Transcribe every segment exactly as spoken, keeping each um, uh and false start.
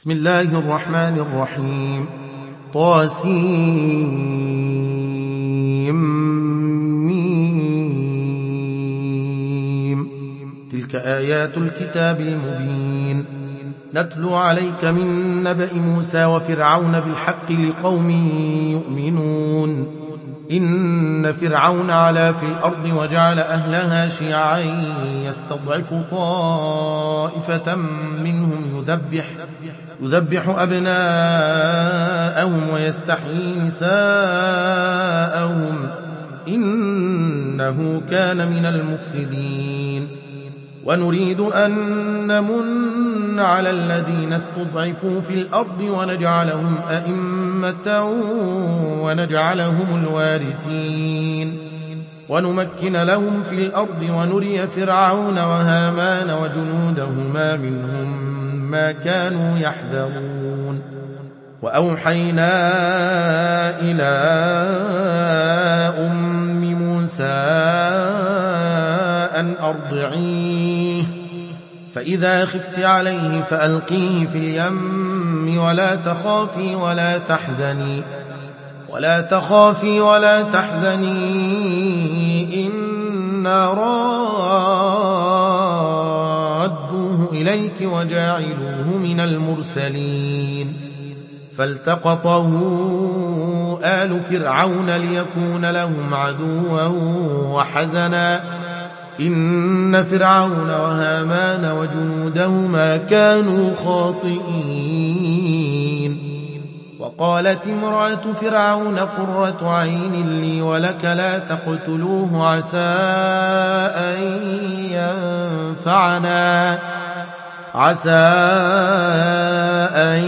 بسم الله الرحمن الرحيم. طاسيم. تلك آيات الكتاب المبين. نتلو عليك من نبأ موسى وفرعون بالحق لقوم يؤمنون. إن فرعون علا في الأرض وجعل أهلها شيعا يستضعف طائفة منهم يذبح, يذبح أبناءهم ويستحيي نساءهم إنه كان من المفسدين. ونريد أن نمن على الذين استضعفوا في الأرض ونجعلهم أئمة ونجعلهم الوارثين ونمكن لهم في الأرض ونري فرعون وهامان وجنودهما منهم ما كانوا يحذرون. وأوحينا إلى أم موسى أن أرضعيه فإذا خفت عليه فألقيه في اليم ولا تخافي ولا تحزني ولا تخافي ولا تحزني إنا رادوه إليك وجاعلوه من المرسلين. فالتقطه آل فرعون ليكون لهم عدوا وحزنا إن فرعون وهامان وجنودهما كانوا خاطئين. وقالت امرأة فرعون قرة عين لي ولك لا تقتلوه عسى أن ينفعنا عسى أن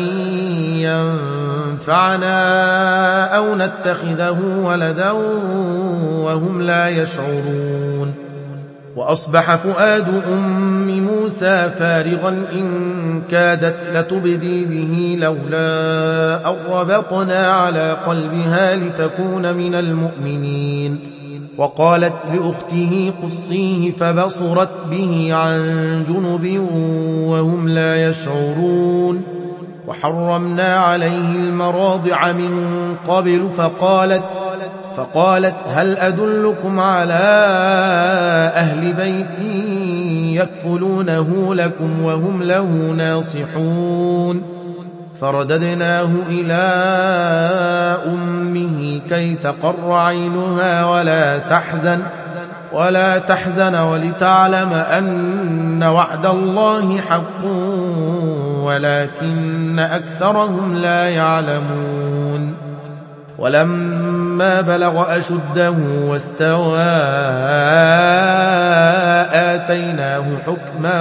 ينفعنا أو نتخذه ولدا وهم لا يشعرون. وأصبح فؤاد أم موسى فارغا إن كادت لتبدي به لولا أن ربطنا على قلبها لتكون من المؤمنين. وقالت لأخته قصيه فبصرت به عن جنب وهم لا يشعرون. وحرمنا عليه المراضع من قبل فقالت فقالت هل أدلكم على أهل بيت يكفلونه لكم وهم له ناصحون. فرددناه إلى أمه كي تقر عينها ولا تحزن ولا تحزن ولتعلم أن وعد الله حق ولكن أكثرهم لا يعلمون. ولما بلغ أشده واستوى آتيناه حكما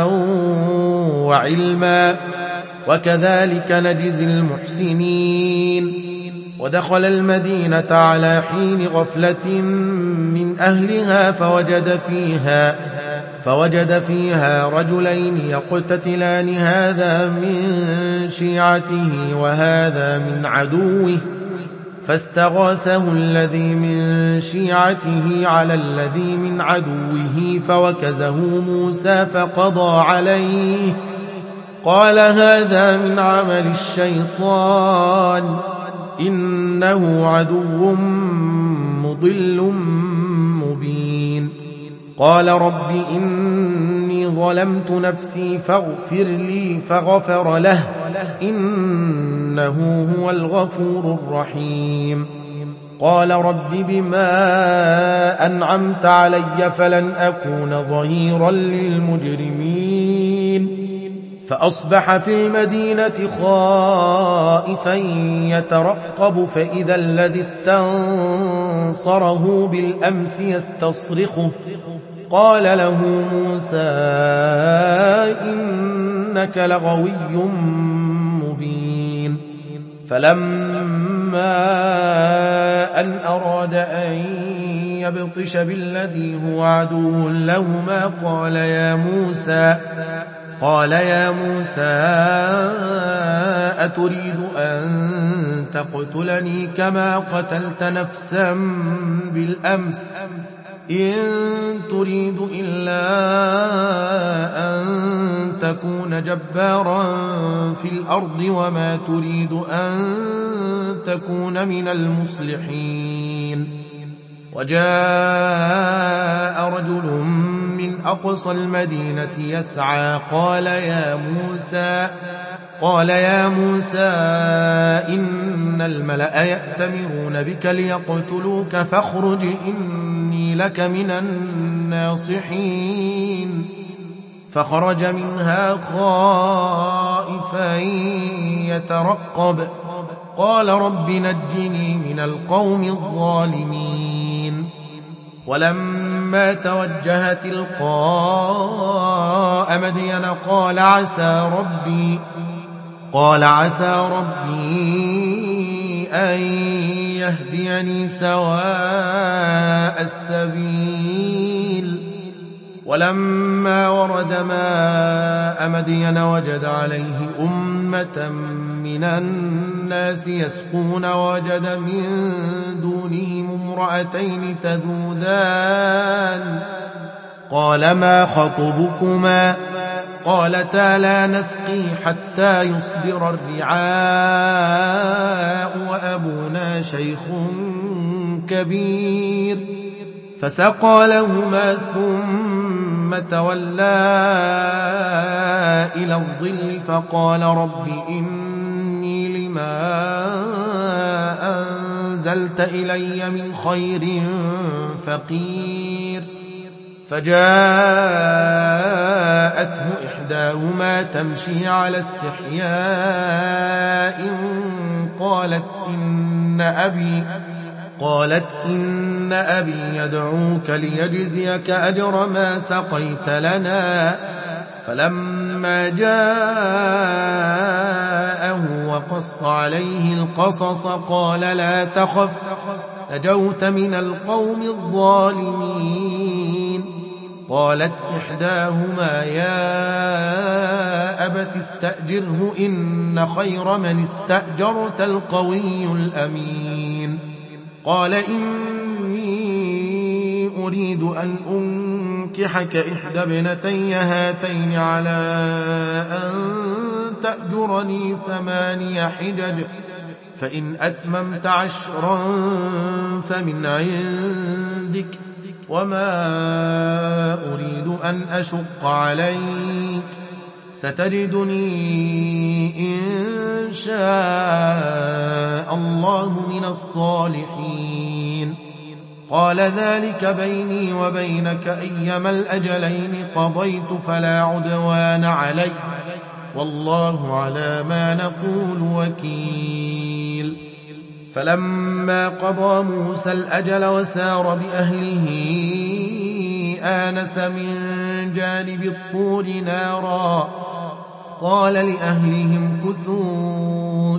وعلما وكذلك نجزي المحسنين. ودخل المدينة على حين غفلة من أهلها فوجد فيها فوجد فيها رجلين يقتتلان هذا من شيعته وهذا من عدوه فاستغاثه الذي من شيعته على الذي من عدوه فوكزه موسى فقضى عليه قال هذا من عمل الشيطان إنه عدو مضل مبين. قال رب إني ظلمت نفسي فاغفر لي فغفر له إنه هو الغفور الرحيم. قال رب بما أنعمت علي فلن أكون ظهيرا للمجرمين. فأصبح في المدينة خائفا يترقب فإذا الذي استنصره بالأمس يستصرخه قال له موسى إنك لغوي مبين. فلما أن أراد أن يبطش بالذي هو عدو لهما قال يا موسى قال يا موسى أتريد أن تقتلني كما قتلت نفسا بالأمس إن تريد إلا أن تكون جبارا في الأرض وما تريد أن تكون من المصلحين. وجاء رجل من أقصى المدينة يسعى قال يا موسى قال يا موسى إن الملأ يأتمرون بك ليقتلوك فاخرج إني لك من الناصحين. فخرج منها خائفا يترقب قال رب نجني من القوم الظالمين. ولما توجه تلقاء مدين قال عسى ربي قال عسى ربي أن يهديني سواء السبيل. ولما ورد ماء مدين وجد عليه أمة من الناس يسقون وجد من دونهم امرأتين تذودان قال ما خطبكما قالتا لا نسقي حتى يصدر الرعاء وأبونا شيخ كبير. فسقى لهما ثم تولى إلى الظل فقال رب إني لما أنزلت إلي من خير فقير. فجاءته إحداهما تمشي على استحياء قالت إن أبي قالت إن أبي يدعوك ليجزيك أجر ما سقيت لنا. فلما جاءه وقص عليه القصص قال لا تخف نجوت من القوم الظالمين. قالت إحداهما يا أبت استأجره إن خير من استأجرت القوي الأمين. قال إني أريد أن أنكحك إحدى ابنتي هاتين على أن تأجرني ثماني حجج فإن أتممت عشرا فمن عندك وما أريد أن أشق عليك ستجدني إن شاء الله من الصالحين. قال ذلك بيني وبينك أيما الأجلين قضيت فلا عدوان علي والله على ما نقول وكيل. فلما قضى موسى الأجل وسار بأهله آنس من جانب الطور نارا قال لأهلهم كثوا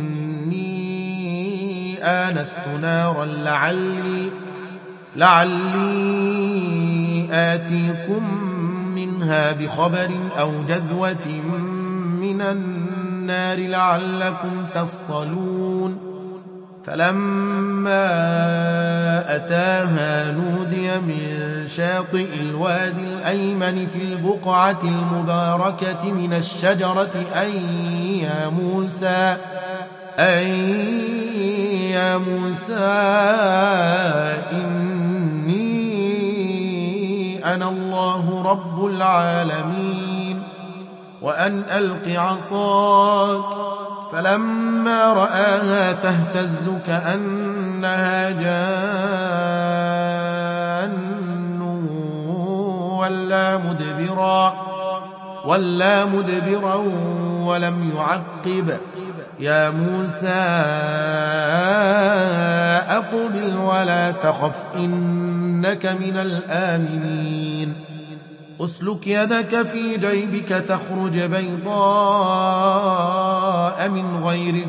إني آنست نارا لعلي, لعلي آتيكم منها بخبر أو جذوة من النار لعلكم تصطلون. فلما أتاها نودي من شاطئ الوادي الأيمن في البقعة المباركة من الشجرة أي يا موسى أي يا موسى إني أنا الله رب العالمين وأن ألق عصاك. فلما رآها تهتز كأنها جان ولا مدبرا, ولا مدبرا ولم يعقب. يا موسى أقبل ولا تخف إنك من الآمنين. أسلك يدك في جيبك تخرج بيضاء من غير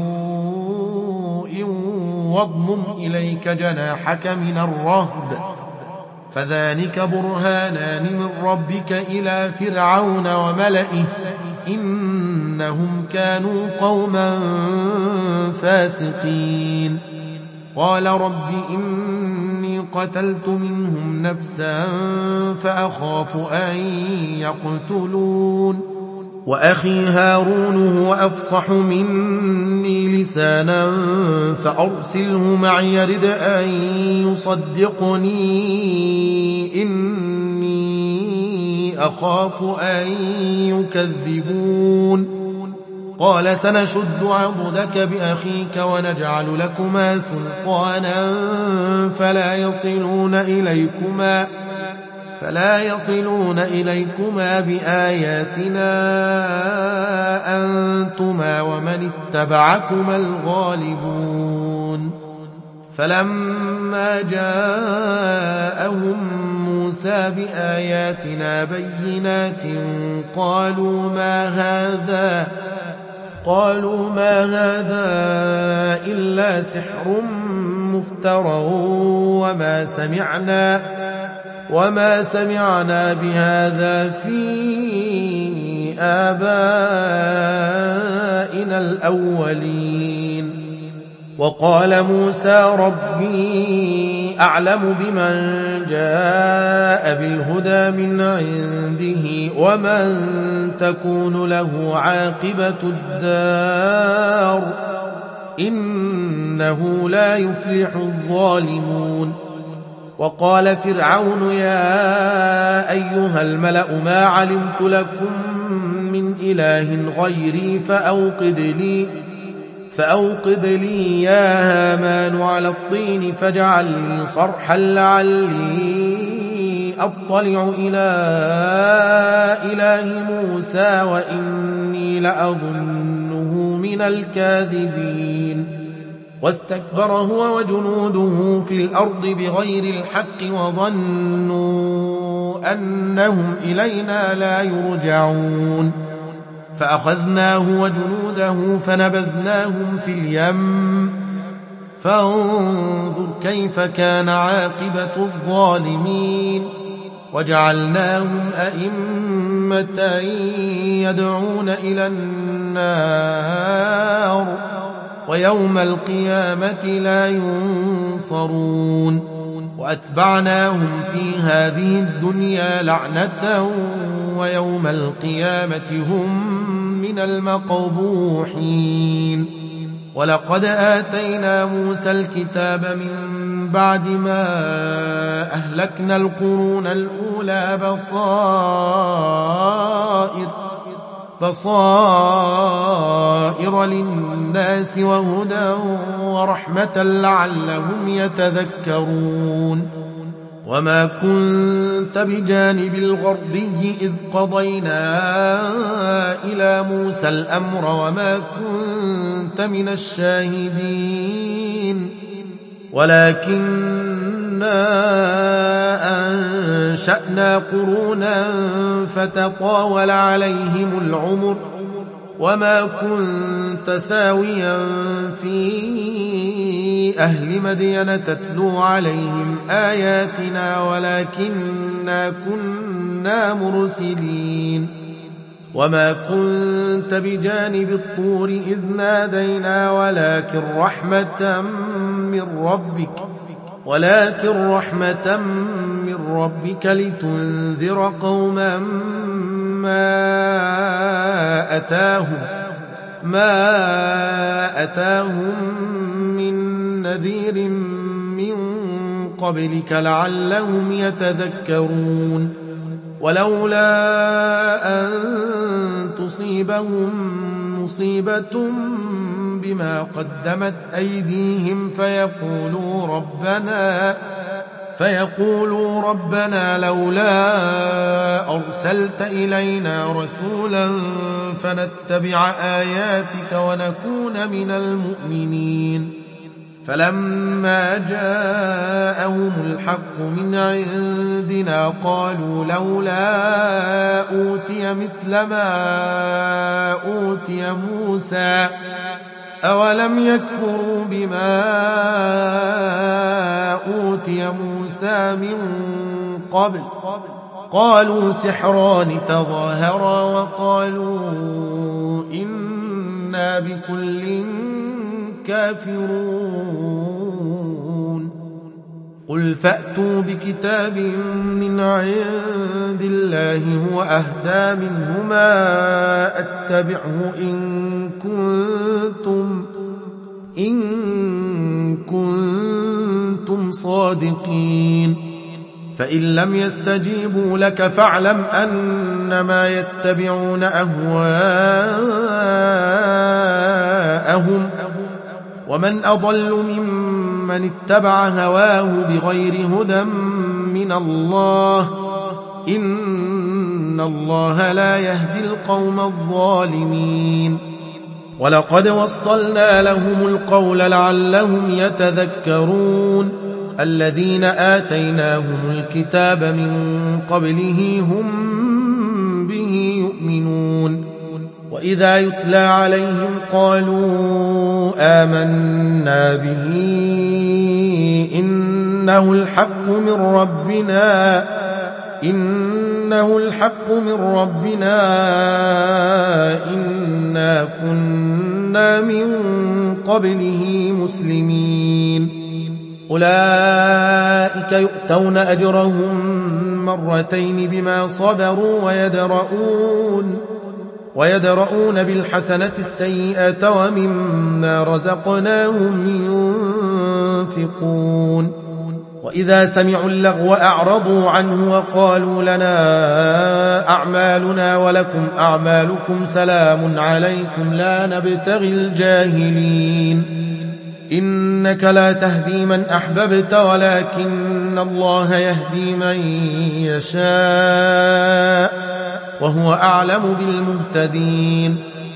سوء واضمم إليك جناحك من الرهب فذلك برهانان من ربك إلى فرعون وملئه إنهم كانوا قوما فاسقين. قال رب إني إني قتلت منهم نفسا فأخاف أن يقتلون وأخي هارون هو أفصح مني لسانا فأرسله معي يرد أن يصدقني إني أخاف أن يكذبون قال سنشد عضدك بأخيك ونجعل لكما سلطانا فلا يصلون إليكما فلا يصلون إليكما بآياتنا أنتما ومن اتبعكما الغالبون فلما جاءهم موسى بآياتنا بينات قالوا ما هذا قالوا ما هذا إلا سحر مفترى وما سمعنا وما سمعنا بهذا في آبائنا الأولين وقال موسى ربي أعلم بمن جاء بالهدى من عنده ومن تكون له عاقبة الدار إنه لا يفلح الظالمون وقال فرعون يا أيها الملأ ما علمت لكم من إله غيري فأوقد لي فأوقد لي يا هامان على الطين فاجعل لي صرحا لعلي أطلع إلى إله موسى وإني لأظنه من الكاذبين واستكبر هو وجنوده في الأرض بغير الحق وظنوا أنهم إلينا لا يرجعون فأخذناه وجنوده فنبذناهم في اليم فانظر كيف كان عاقبة الظالمين وجعلناهم أئمة يدعون إلى النار ويوم القيامة لا ينصرون وأتبعناهم في هذه الدنيا لعنة ويوم القيامة هم من المقبوحين ولقد آتينا موسى الكتاب من بعد ما أهلكنا القرون الأولى بصائر بصائر للناس وهدى ورحمة لعلهم يتذكرون وما كنت بجانب الغربي إذ قضينا إلى موسى الأمر وما كنت من الشاهدين ولكننا أنشأنا قرونا فتطاول عليهم العمر وما كنت ساويا في أهل مدين تتلو عليهم آياتنا ولكننا كنا مرسلين وما كنت بجانب الطور إذ نادينا ولكن رحمة من ربك ولكن رحمة من ربك لتنذر قوما ما أتاهم ما أتاهم من نذير من قبلك لعلهم يتذكرون ولولا أن تصيبهم مصيبة بما قدمت أيديهم فيقولوا ربنا فيقولوا ربنا لولا أرسلت إلينا رسولا فنتبع آياتك ونكون من المؤمنين فلما جاءهم الحق من عندنا قالوا لولا أوتي مثل ما أوتي موسى أولم يكفروا بما أوتي موسى من قبل قالوا سحران تظاهرا وقالوا إنا بكل كافرون قل فأتوا بكتاب من عند الله هو أهدى منهما أتبعه إن كنتم, إن كنتم صادقين. فإن لم يستجيبوا لك فاعلم أنما يتبعون أهواءهم ومن أضل ممن اتبع هواه بغير هدى من الله إن الله لا يهدي القوم الظالمين. ولقد وصلنا لهم القول لعلهم يتذكرون الذين آتيناهم الكتاب من قبله هم به يؤمنون. وإذا يتلى عليهم قالوا آمنا به إنه الحق من ربنا إنه الحق من ربنا إنا كنا من قبله مسلمين. أولئك يؤتون أجرهم مرتين بما صبروا ويدرؤون ويدرؤون بالحسنة السيئة ومما رزقناهم ينفقون. وإذا سمعوا اللغو أعرضوا عنه وقالوا لنا أعمالنا ولكم أعمالكم سلام عليكم لا نبتغي الجاهلين. إنك لا تهدي من أحببت ولكن الله يهدي من يشاء وهو أعلم بالمهتدين.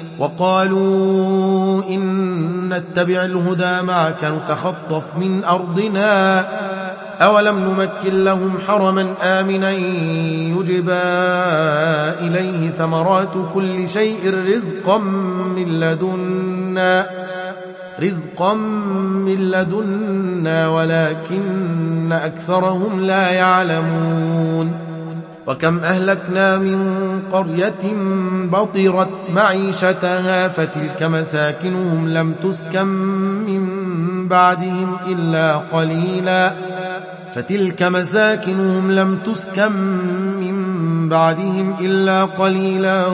وقالوا إن نتبع الهدى معك نتخطف من أرضنا أولم نمكن لهم حرما آمنا يجبى إليه ثمرات كل شيء رزقا من لدنا رزقا من لدنا ولكن أكثرهم لا يعلمون. وكم أهلكنا من قرية بطرت معيشتها فتلك مساكنهم لم تسكن من بعدهم إلا قليلا فتلك مساكنهم لم تسكن من بعدهم إلا قليلا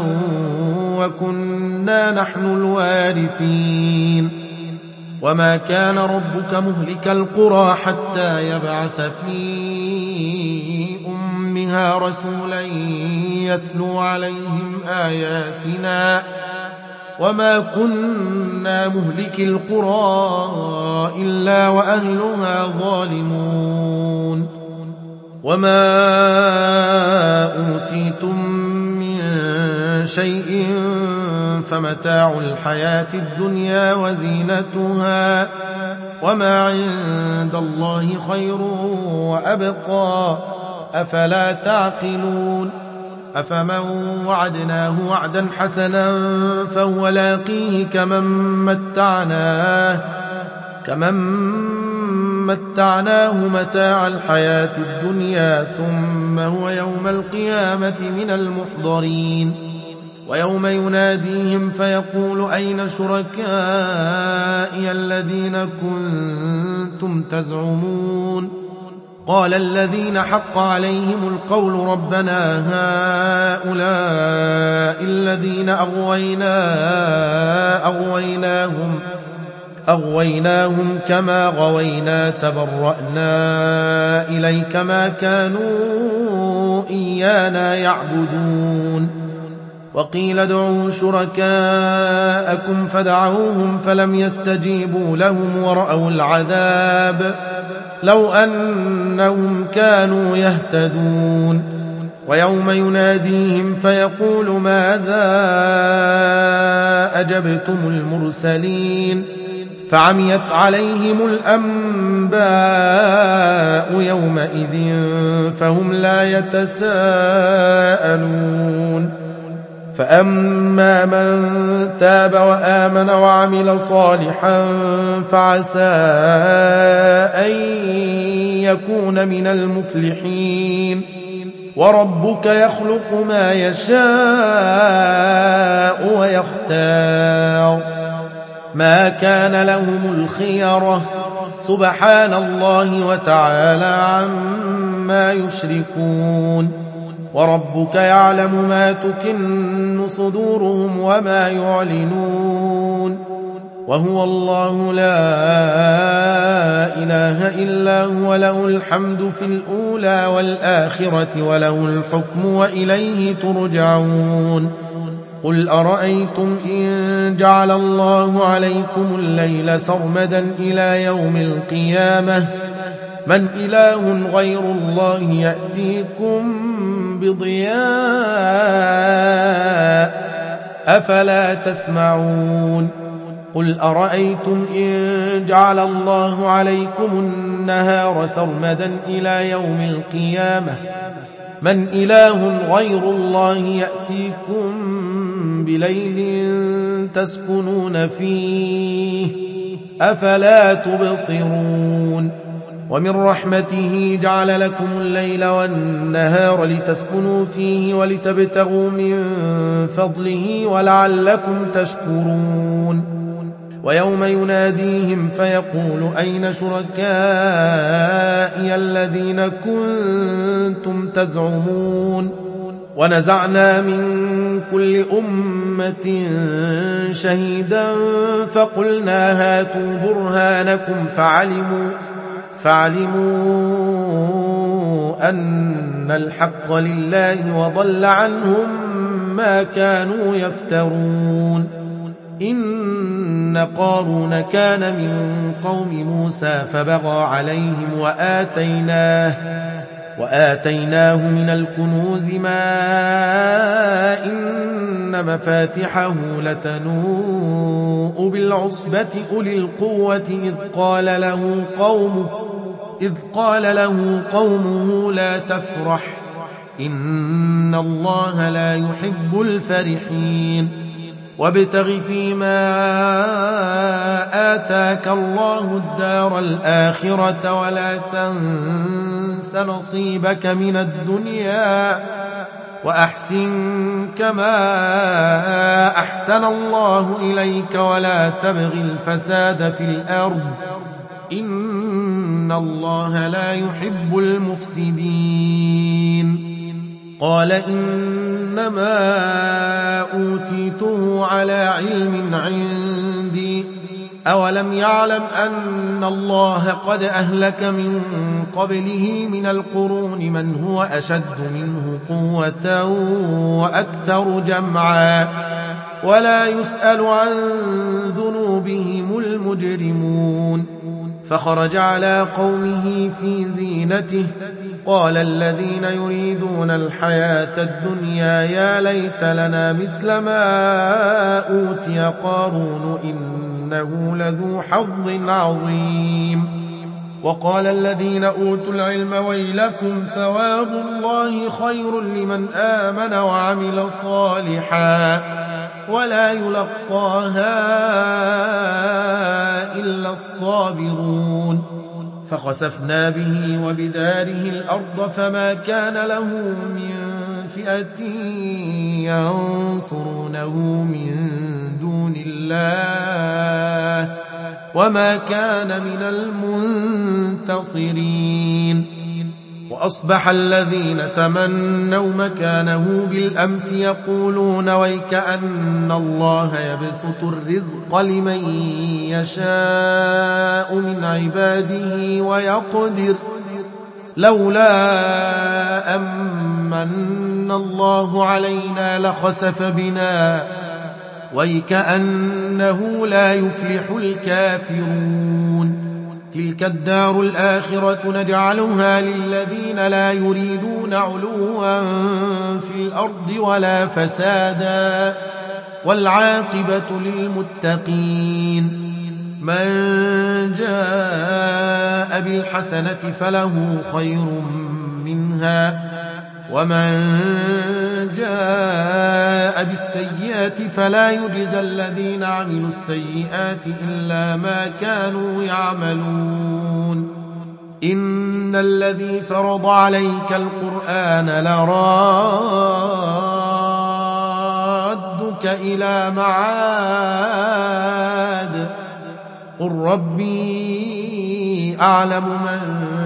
وكنا نحن الوارثين. وما كان ربك مهلك القرى حتى يبعث في أمها رسولا يتلو عليهم آياتنا وما كنا مهلك القرى إلا وأهلها ظالمون. وما أوتيتم من شيء فمتاع الحياة الدنيا وزينتها وما عند الله خير وأبقى أفلا تعقلون. أفمن وعدناه وعدا حسنا فهو لاقيه كمن متعناه كمن متعناه متاع الحياة الدنيا ثم هو يوم القيامة من المحضرين. ويوم يناديهم فيقول أين شركائي الذين كنتم تزعمون قال الذين حق عليهم القول ربنا هؤلاء الذين أغوينا أغويناهم أغويناهم كما غوينا تبرأنا إليك ما كانوا إيانا يعبدون. وقيل ادعوا شركاءكم فدعوهم فلم يستجيبوا لهم ورأوا العذاب لو أنهم كانوا يهتدون. ويوم يناديهم فيقول ماذا أجبتم المرسلين فعميت عليهم الأنباء يومئذ فهم لا يتساءلون. فأما من تاب وآمن وعمل صالحا فعسى أن يكون من المفلحين. وربك يخلق ما يشاء ويختار ما كان لهم الخيرة سبحان الله وتعالى عما يشركون وربك يعلم ما تكن صدورهم وما يعلنون وهو الله لا إله إلا هو له الحمد في الأولى والآخرة وله الحكم وإليه ترجعون قل أرأيتم إن جعل الله عليكم الليل سرمدا إلى يوم القيامة من إله غير الله يأتيكم بضياء أفلا تسمعون قل أرأيتم إن جعل الله عليكم النهار سرمدا إلى يوم القيامة من إله غير الله يأتيكم بليل تسكنون فيه أفلا تبصرون ومن رحمته جعل لكم الليل والنهار لتسكنوا فيه ولتبتغوا من فضله ولعلكم تشكرون ويوم يناديهم فيقول أين شركائي الذين كنتم تزعمون ونزعنا من كل أمة شهيدا فقلنا هاتوا برهانكم فعلموا فعلموا أن الحق لله وضل عنهم ما كانوا يفترون إن قارون كان من قوم موسى فبغى عليهم وآتيناه وآتيناه من الكنوز ما إن مفاتحه لتنوء بالعصبة أولي القوة إذ قال له قومه إذ قال له قومه لا تفرح إن الله لا يحب الفرحين وابتغ فيما آتاك الله الدار الآخرة ولا تنس نصيبك من الدنيا وأحسن كما أحسن الله إليك ولا تبغ الفساد في الأرض إن الله لا يحب المفسدين قال إنما أوتيته على علم عندي أولم يعلم أن الله قد أهلك من قبله من القرون من هو أشد منه قوة وأكثر جمعا ولا يسأل عن ذنوبهم المجرمون فخرج على قومه في زينته قال الذين يريدون الحياة الدنيا يا ليت لنا مثل ما أوتي قارون إنه لذو حظ عظيم وقال الذين أوتوا العلم ويلكم ثواب الله خير لمن آمن وعمل صالحا ولا يلقاها إلا الصابرون فخسفنا به وبداره الأرض فما كان له من فئة ينصرونه من دون الله وما كان من المنتصرين وأصبح الذين تمنوا مكانه بالأمس يقولون ويكأن الله يبسط الرزق لمن يشاء من عباده ويقدر لولا أمن الله علينا لخسف بنا ويكأنه لا يفلح الكافرون تلك الدار الآخرة نجعلها للذين لا يريدون علوا في الأرض ولا فسادا والعاقبة للمتقين من جاء بالحسنة فله خير منها ومن جاء بالسيئة فلا يجزى الذين عملوا السيئات إلا ما كانوا يعملون إن الذي فرض عليك القرآن لرادك إلى معاد قل ربي أعلم من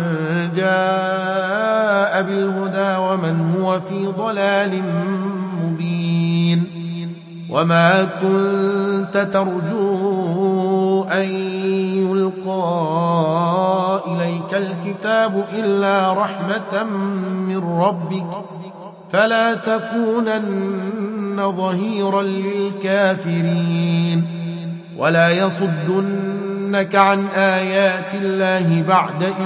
جاء بالهدى ومن هو في ضلال مبين وما كنت ترجو أن يلقى إليك الكتاب إلا رحمة من ربك فلا تكونن ظهيرا للكافرين ولا يصدنك عن آيات الله بعد إذ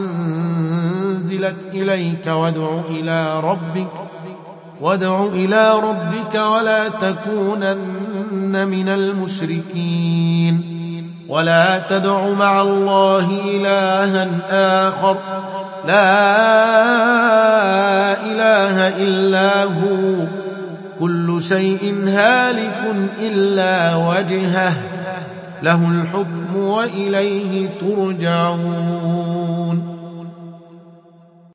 أنزلت إليك وادع إلى ربك وادع إلى ربك ولا تكونن من المشركين ولا تدع مع الله إلها آخر لا إله إلا هو كل شيء هالك إلا وجهه له الحكم وإليه ترجعون